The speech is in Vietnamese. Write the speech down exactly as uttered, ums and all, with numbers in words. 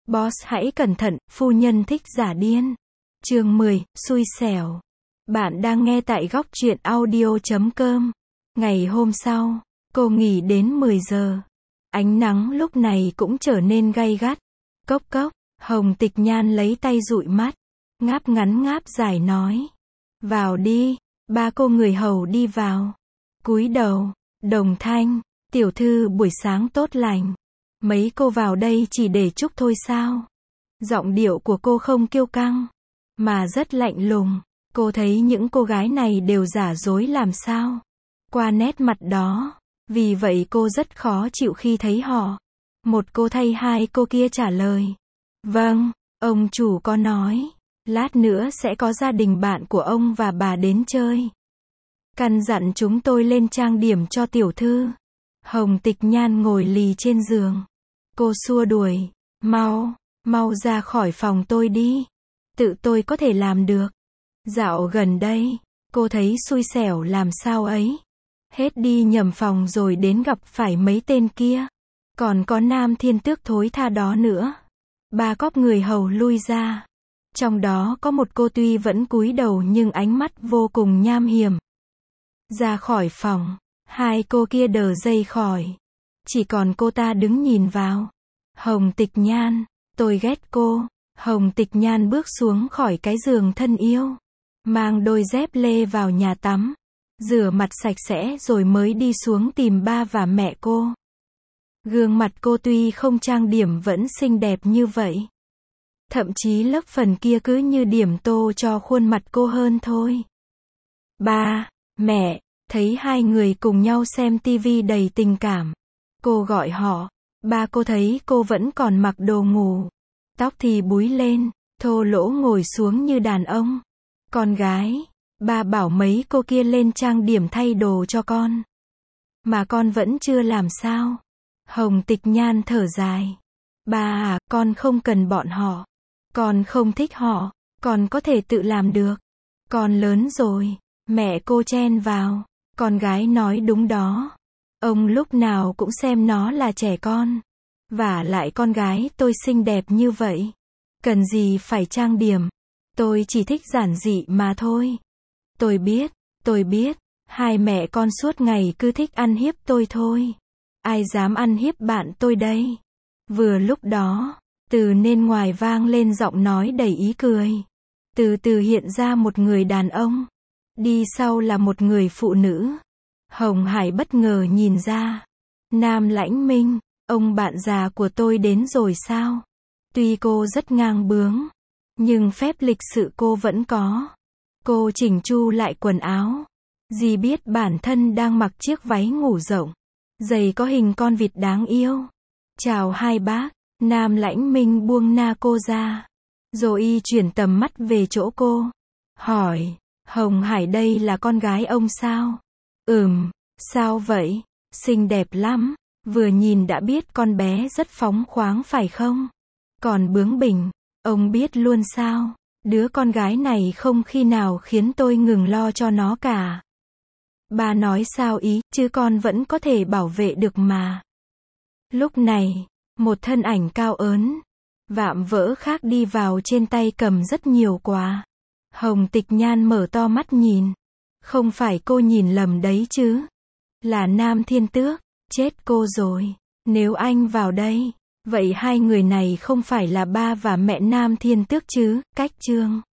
Boss hãy cẩn thận, phu nhân thích giả điên. Chương mười, xui xẻo. Bạn đang nghe tại góc truyện audio chấm com. Ngày hôm sau, cô nghỉ đến mười giờ. Ánh nắng lúc này cũng trở nên gay gắt. Cốc cốc, Hồng Tịch Nhan lấy tay dụi mắt. Ngáp ngắn ngáp dài nói. Vào đi, ba cô người hầu đi vào. Cúi đầu, Đồng Thanh, tiểu thư buổi sáng tốt lành. Mấy cô vào đây chỉ để chúc thôi sao? Giọng điệu của cô không kiêu căng, mà rất lạnh lùng. Cô thấy những cô gái này đều giả dối làm sao? Qua nét mặt đó, vì vậy cô rất khó chịu khi thấy họ. Một cô thay hai cô kia trả lời. Vâng, ông chủ có nói, lát nữa sẽ có gia đình bạn của ông và bà đến chơi. Căn dặn chúng tôi lên trang điểm cho tiểu thư. Hồng Tịch Nhan ngồi lì trên giường. Cô xua đuổi. Mau, mau ra khỏi phòng tôi đi. Tự tôi có thể làm được. Dạo gần đây, cô thấy xui xẻo làm sao ấy. Hết đi nhầm phòng rồi đến gặp phải mấy tên kia. Còn có Nam Thiên Tước thối tha đó nữa. Ba cóp người hầu lui ra. Trong đó có một cô tuy vẫn cúi đầu nhưng ánh mắt vô cùng nham hiểm. Ra khỏi phòng, hai cô kia đờ dây khỏi. Chỉ còn cô ta đứng nhìn vào. Hồng Tịch Nhan, tôi ghét cô. Hồng Tịch Nhan bước xuống khỏi cái giường thân yêu. Mang đôi dép lê vào nhà tắm. Rửa mặt sạch sẽ rồi mới đi xuống tìm ba và mẹ cô. Gương mặt cô tuy không trang điểm vẫn xinh đẹp như vậy. Thậm chí lớp phần kia cứ như điểm tô cho khuôn mặt cô hơn thôi. Ba, mẹ, thấy hai người cùng nhau xem tivi đầy tình cảm. Cô gọi họ. Ba cô thấy cô vẫn còn mặc đồ ngủ. Tóc thì búi lên, thô lỗ ngồi xuống như đàn ông. Con gái, ba bảo mấy cô kia lên trang điểm thay đồ cho con. Mà con vẫn chưa làm sao. Hồng Tịch Nhan thở dài. Ba à, con không cần bọn họ. Con không thích họ, con có thể tự làm được. Con lớn rồi. Mẹ cô chen vào. Con gái nói đúng đó. Ông lúc nào cũng xem nó là trẻ con. Vả lại con gái tôi xinh đẹp như vậy. Cần gì phải trang điểm. Tôi chỉ thích giản dị mà thôi. Tôi biết, tôi biết. Hai mẹ con suốt ngày cứ thích ăn hiếp tôi thôi. Ai dám ăn hiếp bạn tôi đây? Vừa lúc đó, từ nên ngoài vang lên giọng nói đầy ý cười. Từ từ hiện ra một người đàn ông. Đi sau là một người phụ nữ. Hồng Hải bất ngờ nhìn ra. Nam Lãnh Minh, ông bạn già của tôi đến rồi sao? Tuy cô rất ngang bướng, nhưng phép lịch sự cô vẫn có. Cô chỉnh chu lại quần áo. Dì biết bản thân đang mặc chiếc váy ngủ rộng. Giày có hình con vịt đáng yêu. Chào hai bác. Nam Lãnh Minh buông na cô ra. Rồi y chuyển tầm mắt về chỗ cô. Hỏi, Hồng Hải đây là con gái ông sao? Ừm, sao vậy? Xinh đẹp lắm. Vừa nhìn đã biết con bé rất phóng khoáng phải không? Còn bướng bỉnh, ông biết luôn sao? Đứa con gái này không khi nào khiến tôi ngừng lo cho nó cả. Ba nói sao ý, chứ con vẫn có thể bảo vệ được mà. Lúc này, một thân ảnh cao ớn, vạm vỡ khác đi vào, trên tay cầm rất nhiều quà. Hồng Tịch Nhan mở to mắt nhìn. Không phải cô nhìn lầm đấy chứ? Là Nam Thiên Tước. Chết cô rồi. Nếu anh vào đây, vậy hai người này không phải là ba và mẹ Nam Thiên Tước chứ? Cách chương